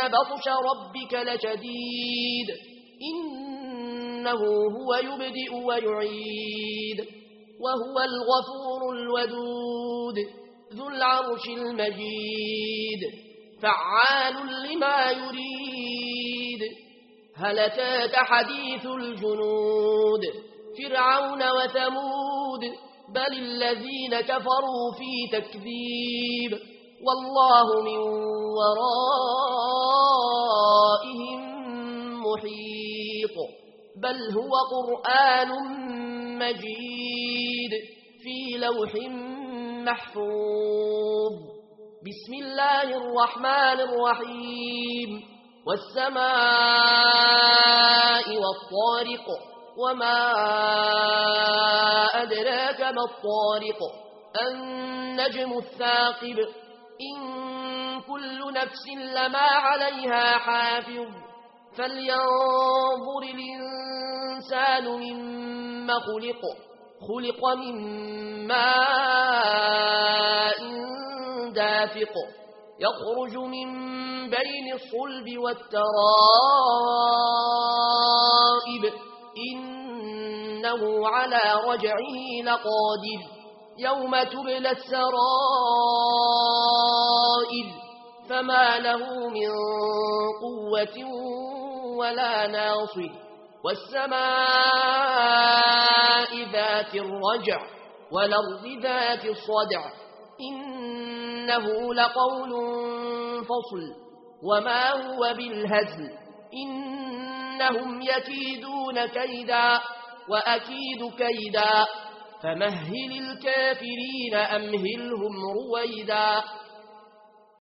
بطش ربك لشديد إنه هو يبدئ ويعيد وهو الغفور الودود ذو العرش المجيد فعال لما يريد هل أتاك حديث الجنود فرعون وثمود بل الذين كفروا في تكذيب والله من ورائهم محيط بل هو قرآن مجيد في لوح محفوظ بسم الله الرحمن الرحيم والسماء والطارق وما أدراك ما الطارق النجم الثاقب إن كل نفس لما عليها حافظ فلينظر الإنسان مما خلق من ماء دافق يخرج من بين الصلب والترائب إنه على رجعه لقادر يوم تبلى السرائر فما له من قوة ولا ناصر والسماء ذات الرجع والأرض ذات الصدع إنه لقول فصل وما هو بالهزل إنهم يكيدون كيدا وأكيد كيدا فمهل الكافرين أمهلهم رويدا